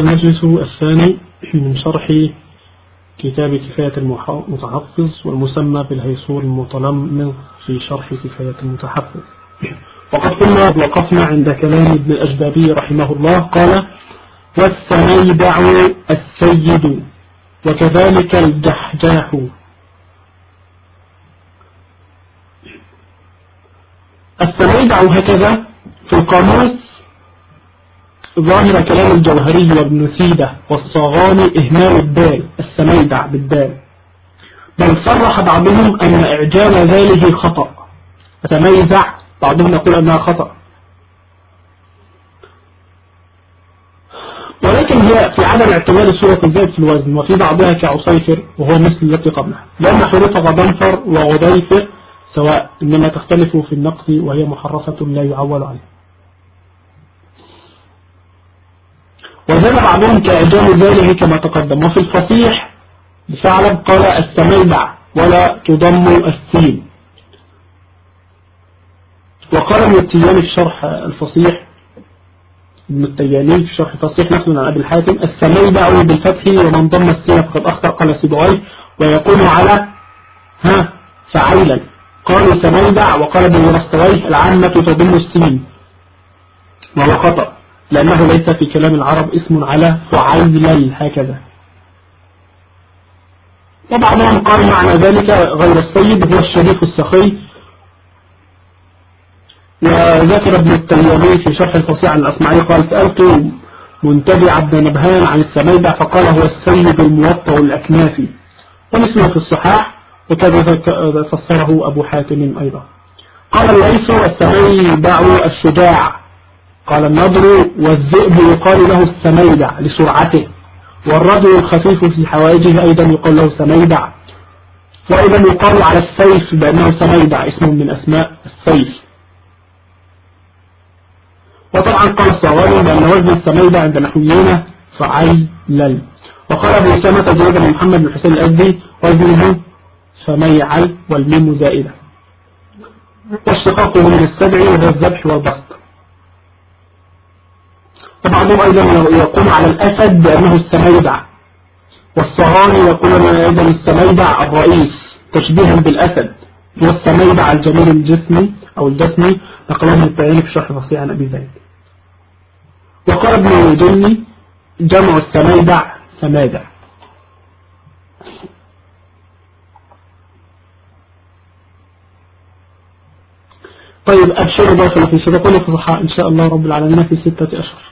المجلس الثاني من شرح كتاب كفاية المتحفظ والمسمى بالهيصول المتلمذ في شرح كفاية المتحفظ. وقد كنا وقفنا عند كلام ابن الأجدابي رحمه الله قال: والسميدع السيد وكذلك الجحجاح. السميدع هكذا في القاموس ظاهر كلام الجوهري وابن سيدة والصاغاني إهمال الدال السميدع بالدال، بل صرح بعضهم أن إعجام ذاله خطأ، فتميزع بعضهم يقول أنها خطأ، ولكن هي في عدم اعتبار الصورة الزائد في الوزن، وفي بعضها كعصيفر وهو مثل التي قبلها، لأن حروف غضنفر وغضيفر سواء، إنما تختلف في النقط وهي محرفة لا يعول عليها. وزال بعضهم كإعجام ذاله كما تقدم. وفي الفصيح بثعلب قال السميدع ولا تضم السين. وقال ابن التياني في شرح الفصيح، ابن التياني في شرح الفصيح نقلا عن أبي الحاتم: السميدع بالفتح ومن ضم السين فقد أخطأ. قال سيبويه ويكون على فعيلا. قالوا سميدع. وقال ابن رستويه العامة تضم السين، وهو خطأ لأنه ليس في كلام العرب اسم على فعيلل هكذا. وبعضهم قال معنى ذلك غير السيد هو الشريف السخي. وذكر ابن التيمي في شرح الفصيح عن الأصمعي قال: سألت منتبع بن نبهان عن السميدع فقال هو السيد الموطأ الأكنافي، ومثله في الصحاح، وكذا فسره أبو حاتم أيضا. قال الليث: السميدع الشجاع. قال النضر: والذئب يقال له السميدع لسرعته، والرجل الخفيف في حواجه أيضا يقال له سميدع، وأيضا يقال على السيف بأنه سميدع، اسم من أسماء السيف. وطبعا قال الصغير بأن وزن السميدع عند نحويين فعيلل. وقال أبو أسامة زيد بن محمد بن حسين الأزدي وزنه سميعل والميم زائدة، والشقاق من السبع وهو الذبح والبسط. وبعضهم أيضا يقول على الأسد بأنه السميدع، والصغاني يقولون أيضا السميدع الرئيس تشبيها بالأسد، والسميدع الجميل الجسمي أو الجسمي نقله من التعيين في شرح الفصيح عن أبي زيد. وقال ابن جني جمع السميدع سمادع. طيب أبشر داخل في ستكون فصحاء إن شاء الله رب العالمين في 6 أشهر.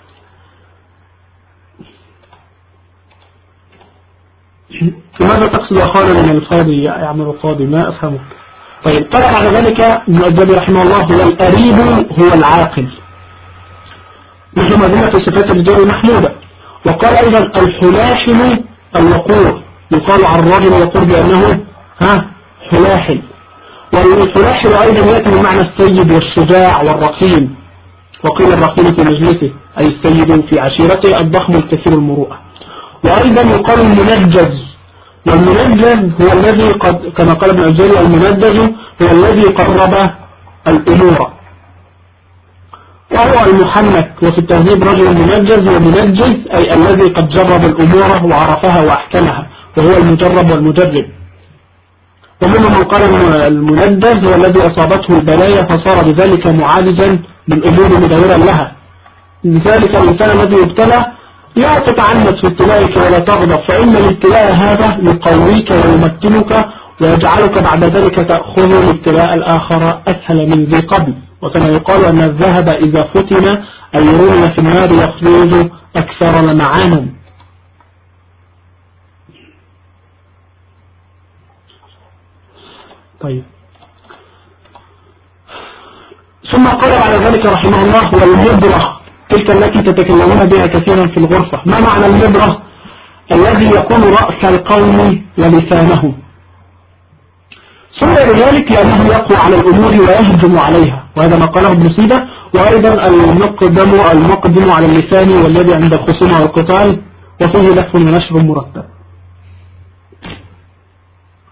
لماذا تقصد أخانا من الفاضي يعمل الفاضي؟ ما أفهمه. طيب قال على ذلك ابن الجابر رحمه الله: والقريب هو العاقل، مثل ما ذكر في صفات الرجال محمودة. وقال أيضا الحلاحل الوقور، يقال عن الرجل يقول بأنه حلاحل. والحلاحل أيضا يأتي بمعنى السيد والشجاع والرقيم، وقيل الرقيم في مجلسه أي السيد في عشيرته الضخم الكثير المروءة. وأيضا يقال المنجز، والمنجز هو الذي كما قال ابن الجاري المنجز هو الذي قرب الأمور، وهو المحنك. وفي التهذيب رجل منجز ومنجز أي الذي قد جرب الأمور وعرفها وأحكمها، وهو المجرب والمجرب. ومنهم من قال المنجز هو الذي أصابته البلايا فصار بذلك معالجا بالأمور مدورا لها. لذلك الإنسان الذي يبتلى لا تتعنت في ابتلائك ولا تغضب، فإن الابتلاء هذا يقويك ويمكنك ويجعلك بعد ذلك تأخذ الابتلاء الآخر أسهل من ذي قبل. وكما يقال أن الذهب إذا فتن أي رمي في النار يخرج أكثر لمعانا. طيب ثم قال على ذلك رحمه الله: والمبرة تلك التي تتكلمون بها كثيرا في الغرفة. ما معنى المبرة؟ الذي يكون رأس القوم ولسانه. ثم لذلك لأنه يقوى على الأمور ويهجم عليها، وهذا ما قاله ابن سيدة. وأيضا المقدم على اللسان والذي عند الخصومة والقتال، وفيه لف ونشر مرتب.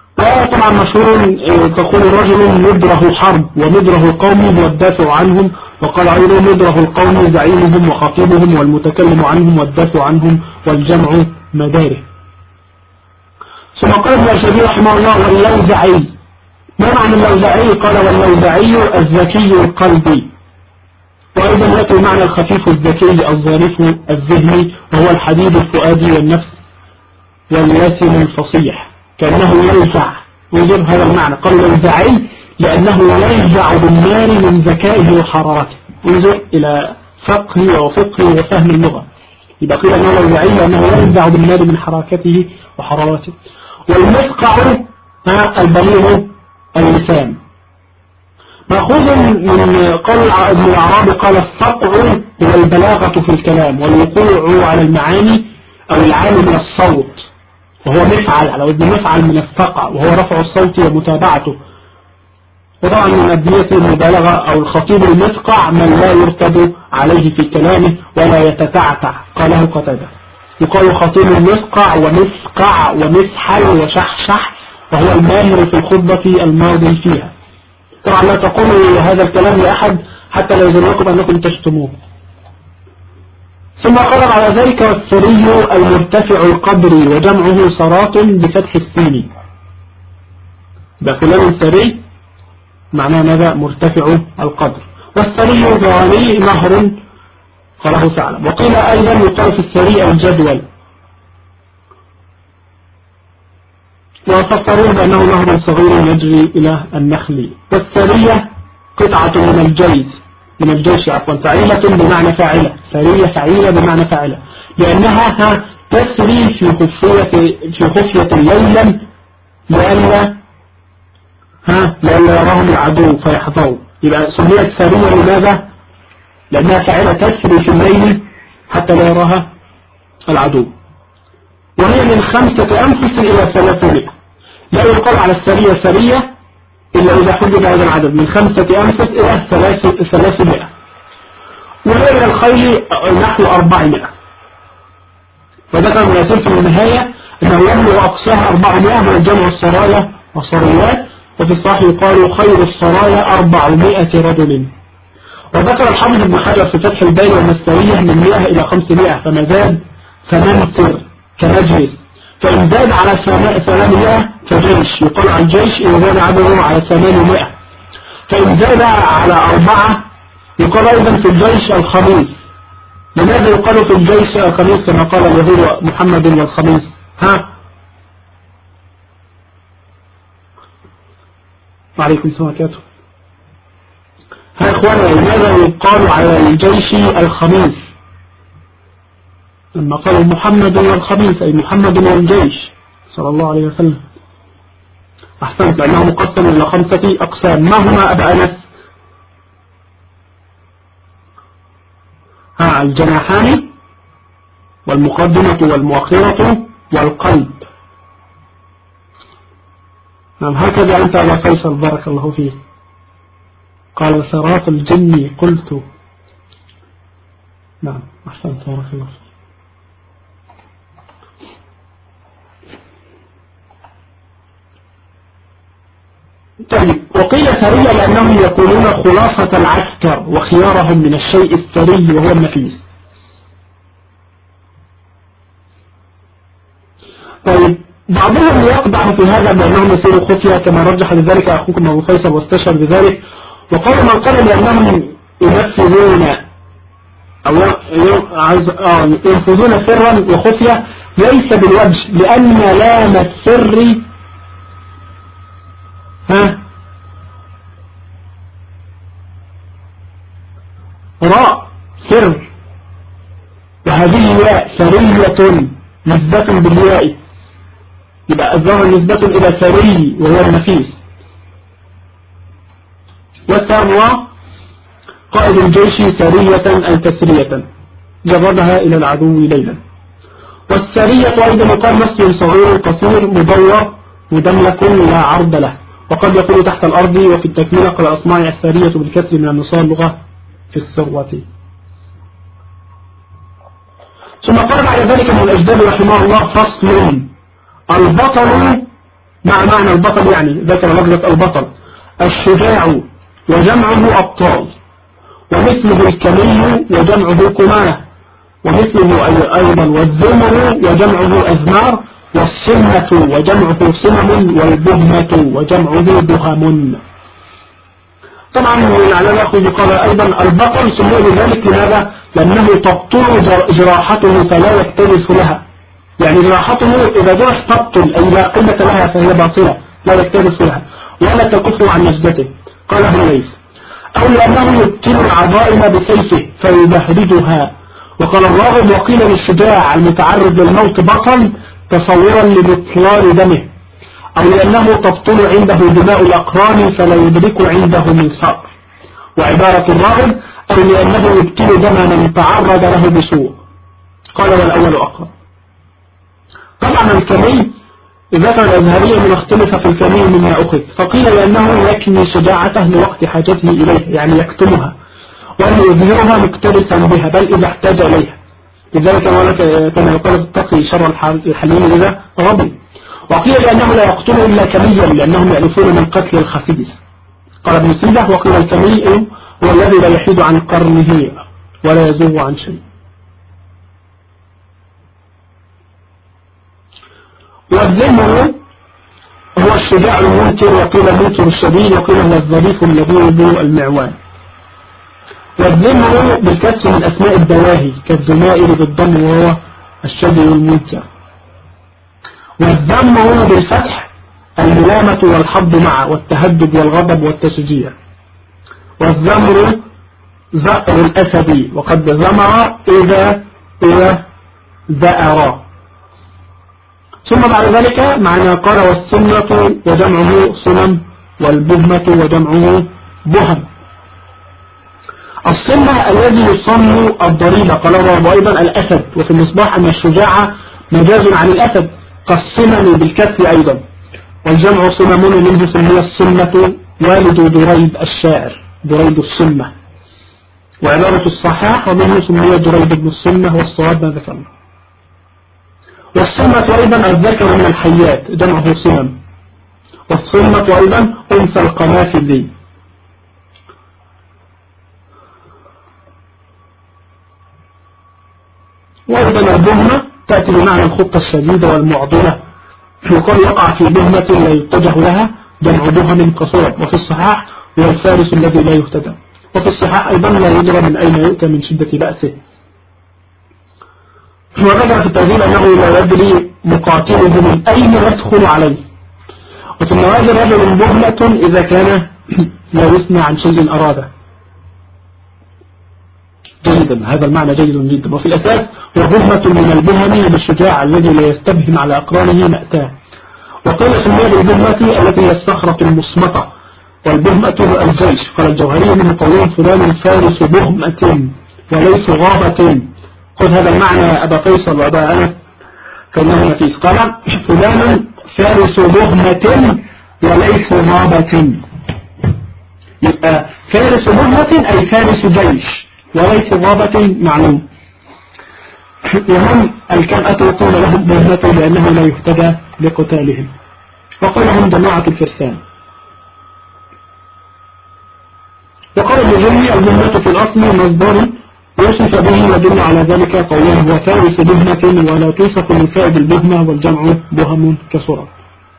وطبعا مشهور تقول الرجل مدره حرب ومدره قومه والدافع عنهم وقال أيضا مدره القوم زعيمهم وخطيبهم والمتكلم عنهم والدافع عنهم والجمع مداره. ثم قال ابن الشافعي رحمه الله واللوزعي. ما معنى اللوزعي؟ قال واللوزعي الذكي القلبي، وأيضا يأتي المعنى الخفيف الذكي الظريف الذهني، وهو الحديد الفؤادي والنفس واللسن الفصيح كأنه يلزع. ويجب هذا المعنى، قال لوزعي لأنه يلزع بالنار من ذكائه وحرارته. انظر إلى فقه وفقه وفهم اللغة، يبقى قيل أنه لوزعي لأنه يلزع بالنار من حركته وحرارته. والمسقع البليغ اللسان، مأخوذ من قول ابن العربي قال الصقع هو البلاغة في الكلام والوقوع على المعاني أو العالي من الصوت، وهو مفعل على وزن مفعل من الصقع، وهو رفع الصوت ومتابعته. وطبعا من أدنية المبالغة أو الخطيب المسقع من لا يرتد عليه في كلامه ولا يتتعتع، قاله قتادة. يقال خطيب المسقع ومسقع ومسحل وشحشح، وهو الماهر في الخطبة الماضي فيها. طبعا لا تقولوا هذا الكلام لأحد حتى لا يظنكم أنكم تشتموه. ثم قال على ذلك والثري المرتفع القدر، وجمعه صراط بفتح السين. فلان ثري معناه ماذا؟ مرتفع القدر. والثري ضواني نهر قاله ثعلب. وقيل أيضا يقال في الثري الجدول، وفسروا بأنه نهر صغير يجري إلى النخل. والثرية قطعة من الجيش عفوا، فعيلة بمعنى فاعلة، ثرية فعيلة بمعنى فاعلة، لأنها تسري في خفية ليلا لئلا يراهم العدو فيحظوا. يبقى سميت ثرية لماذا؟ لأنها فاعلة تسري في الليل حتى لا يراها العدو. وهي من 5 أنفس إلى 300. لا يقال على السرية سرية إلا إذا حدد هذا العدد من 5 أنفس إلى 300. وهي من الخيل نحو 400. فذكر ابن ياسين في النهاية أنه يبلغ أقصاها 400 من الجمع السرايا والصريات، وفي الصحيح يقال خير السرايا 400 رجل. وذكر الحافظ ابن حجر في فتح الباري أن السرية من 100 إلى 500، فما زاد فمنصر كمجلس، فإن زاد على 800 فجيش، يقال عن جيش إذا زاد عدده على 800. فإن زاد على 4 يقال أيضا في الجيش الخميس. لماذا يقال في الجيش الخميس كما قال اليهود محمد والخميس؟ وعليكم السلام عليكم. إخوانا لماذا يقال على الجيش الخميس لما قالوا محمد والخميس، أي محمد والجيش صلى الله عليه وسلم؟ أحسنت، لأنه مقسم إلى 5 أقسام. ما هما أبا أنس؟ الجناحان والمقدمة والمؤخرة والقلب. نعم، هكذا أنت يا فيصل بارك الله فيه. قال صراط الجن قلت. نعم أحسنت بارك الله فيه. طيب، وقيل ثرية لأنهم يقولون خلاصة العسكر وخيارهم من الشيء الثري وهو النفيس. طيب، بعضهم يقدح في هذا بأنهم يصيروا خفية كما رجح لذلك أخوكم أبو فيصل واستشهد بذلك. وقال من قال بأنهم ينفذون أو ينفذون سرا وخفية ليس بالوجه، لأن لام السر راء سر، وهذه ياء سرية نسبة بالياء، يبقى الظاهر نسبة إلى سري وهو النفيس. والسر قائد الجيش سرية أي تسرية جردها إلى العدو ليلا. والسرية أيضا يقال مسجد صغير قصير مدور مدملك لا عرض له، وقد يكون تحت الأرض. وفي التكملة قال أصماع السرية بالكسر من النصار لغة في السروة. ثم قال بعد ذلك ابن الأجداد رحمه الله فصل. البطل مع معنى البطل يعني ذكر لفظة البطل الشجاع، وجمعه أبطال. ومثله الكمي وجمعه كمانة، ومثله أيضا والزمر وجمعه أزمار، والصمة وجمعه صمم، والبهمة وجمعه بهم. طبعا على الأخذ قال أيضا البقر سموه لذلك لماذا؟ لأنه تبطل جراحته فلا يكترث لها، يعني جراحته إذا جرح تبطل أي لا قيمة لها فهي باطلة لا يكترث لها ولا تكف عن نجدته. قال ابن ليث أو لأنه يبتل العظائم بسيفه فيبهرجها. وقال الراغب وقيل للشجاع المتعرض للموت بطل تصورا لبطلان دمه، أو لأنه تبطل عنده دماء الأقران فلا يدرك عنده من صبر. وعبارة الراغب أو لأنه يبتل دم من تعرض له بسوء. قال والأول أقرب. طبعا الكمي ذكر الأزهرية من اختلف في الكمي مما أخذ، فقيل لأنه يكني شجاعته لوقت حاجته إليه يعني يكتمها، وأن يظهرها مكترثا بها بل إذا احتاج إليها. لذلك كما يقول التقي شر الحليم إذا غضب. وقيل لأنه لا يقتل إلا كميا لأنهم يألفون من قتل الخفيف. قال ابن سيدة وقيل الكمي هو الذي لا يحيد عن قرنه ولا يزوغ عن شيء. والذمر هو الشجاع المنكر، وقيل المنكر الشديد، وقيل هو الظريف اللبيب المعوان. والذمر بالكسر من أسماء الدواهي كالذمائر بالضم وهو الشديد المنكر. والذم بالفتح الملامة والحض معه والتهدد والغضب والتشجيع. والذمر زأر الأسد وقد زمر إذا ذأر. ثم بعد ذلك معنى قال والسنة وجمعه صنم، والبهمة وجمعه بهم. الصنة الذي يصن الضريبة قال الله أيضا الأسد، وفي المصباح أن الشجاعة مجاز عن الأسد كالصنم بالكسر أيضا. والجمع صنم منه سمي الصنة والد دريد الشاعر دريد الصنة. وعبارة الصحاح ومنه سمي دريد بن الصنة والصواب ما ذكرنا. والصنة أيضا الذكر من الحيات جمعه صنم. والصنة أيضا أنثى القنافذ. وأيضا البهمة تأتي بمعنى الخطة الشديدة والمعضلة، وقال يقع في بهمة لا يتجه لها جمع بهم كصرب. وفي الصحاح هو الفارس الذي لا يهتدى. وفي الصحاح أيضا لا يدرى من أين يؤتى من شدة بأسه. ورجع في التوزيل أنه لا يدري مقاتله من أين يدخل عليه. وفي النوازل رجل بهمة إذا كان لا يثنى عن شيء أراده. جيدا، هذا المعنى جيد جدا. وفي الأساس هو بهمة من البهم بالشجاع الذي لا يستبهم على أقرانه مأتاه. وقيل سمية البهمة التي هي الصخرة المصمتة، والبهمة الجيش. قال الجوهري من قولهم فلان فارس بهمة وليس غابة. خذ هذا المعنى يا أبا فيصل وأبا أنس فإنه نفيس. قال فلان فارس بهمة وليس غابة. يبقى فارس بهمة أي فارس جيش وليس غابة معلوم. وهم الكمأة يقول لهم بهمة لأنه لا يهتدى لقتالهم. وقال لهم جماعة الفرسان. وقال ابن جمي البهمة في الأصل مصدر يوصف به يدل على ذلك قوله هو فارس بهمة ولا توصف لفائد البهمة والجمع بهم كسرى.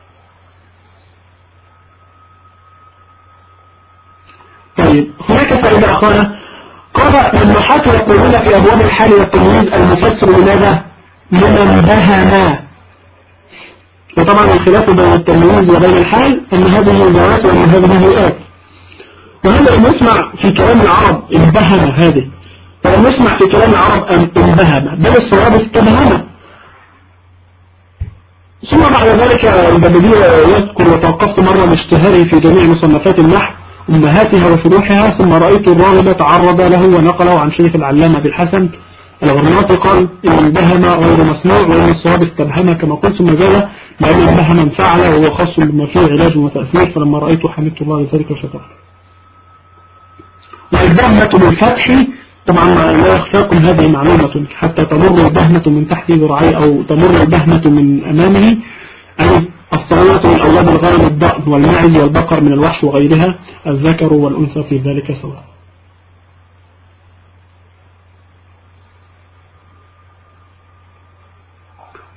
طيب هناك فائدة أخرى. قال النحاة يقولون في أبواب الحال والتمييز المفسر لماذا من بهم. وطبعا الخلاف بين التمييز وبين الحال أن هذه ذوات وأن هذه هيئات. وهذا نسمع في كلام العرب انبهم هذه، ولم نسمع في كلام العرب انبهم، بل الصواب استبهم. ثم بعد ذلك البدلي يذكر وتوقفت مرة باشتهاره في جميع مصنفات النحو أمهاتها وفروحها، ثم رأيت الراغب تعرض له ونقله عن شيخ العلامة بالحسن الغرناطي قال إن البهم غير مصنوع وإن الصواب استبهم كما قلت، ثم زال لأن البهم فعل وهو خاص بما فيه علاج وتأثير، فلما رأيته حمدت الله لذلك وشكرت. والبهمة بالفتح طبعا لا يخفاكم هذه معلومة حتى تمر البهمة من تحت ذراعيه أو تمر البهمة من أمامه، أي الصغيرة من أولاد الغنم الضأن والماعز والبقر من الوحش وغيرها، الذكر والأنثى في ذلك سواء.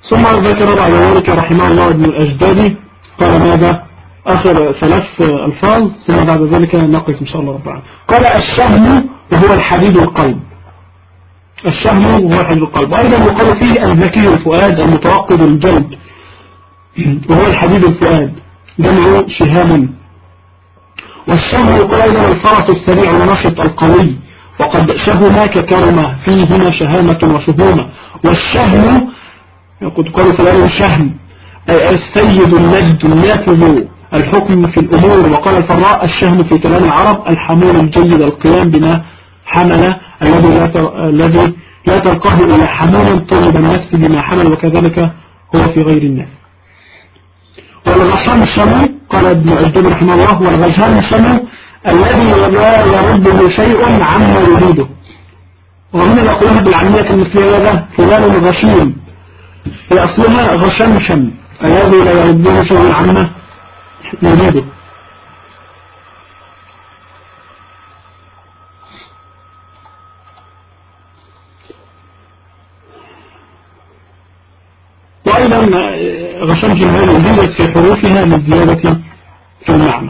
ثم ذكر بعد ذلك رحمه الله ابن الأجدادي قال ماذا؟ آخر 3 ألفاظ ثم بعد ذلك نقف إن شاء الله رب العالمين. قال الشهم وهو الحديد القلب. الشهم وهو الحديد القلب، وأيضا يقال فيه الذكي الفؤاد المتوقد الجلد وهو الحديد الفؤاد جمع شهام. والشهم يقال أيضا الفرس السريع النشط القوي، وقد شهم ككرمة فيهما شهامة وشهومة. والشهم قد قالوا في الآن شهم السيد المجد النافذ الحكم في الأمور. وقال الفراء الشهم في كلام العرب الحمول الجيد القيام بما حمل الذي لا تلقاه إلى حمول طلب النفس بما حمل، وكذلك هو في غير الناس. والغشام الشمو قال ابن الجد رحمه الله والغشام الشمو الذي لا يرده شيء عما يريده. ومن يقولها بالعامية المثلية هذا فلان غشيم، هي أصلها غشام شم الذي لا يرده شيء عما يريده. وأيضا غشام جمهور وجدت في حروفها للزيادة في المعنى.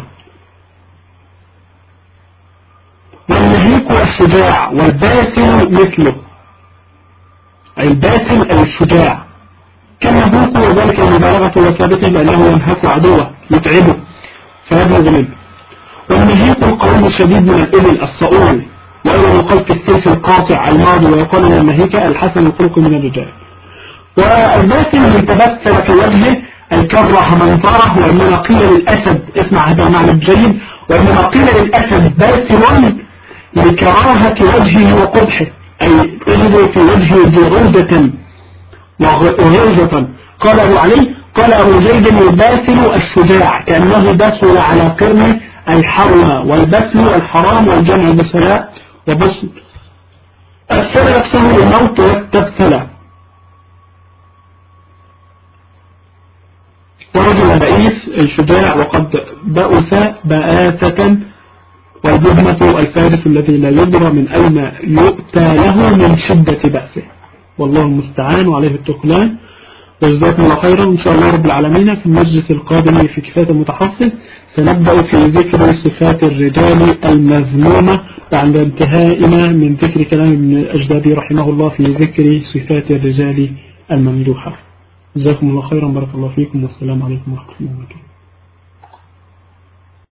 والنهيك الشجاع والباسل مثله، أي الباسل أي الشجاع كالنهوك، وذلك المبالغة وثابته لأنه ينهك عدوه يتعبه فيبلغ منه. والنهيك القوم الشديد من الإبل الصؤول، وأيضا يقال في السيف القاطع الماضي، ويقال من النهيك الحسن الخلق من الرجال. والباسل من تبسل في وجهه الكره منظره. وإنما قيل للأسد، اسمع هذا المعنى الجيد، وإنما قيل للأسد باسل لكراهة وجهه وقبحه، أي اجد في وجهه جرودة وغلظة. قال أبو علي قال أبو زيد الباسل الشجاع كأنه بسل على قرنه الحرم، والبسل الحرام والجمع بسلاء وبسل. أسفل نفسه للموت واستبسل. ورجل بئيس الشجاع وقد بأس بآسة، والبهمة الفارس الذي لا يدرى من أين يؤتى له من شدة بأسه، والله المستعان وعليه التكلان. وجزاكم الله خيرا إن شاء الله رب العالمين. في المجلس القادم في كفاية المتحفظ سنبدأ في ذكر صفات الرجال المذمومة بعد انتهائنا من ذكر كلام ابن الأجدادي رحمه الله في ذكر صفات الرجال الممدوحة. جزاكم الله خيرا، بارك الله فيكم، والسلام عليكم ورحمة الله وبركاته.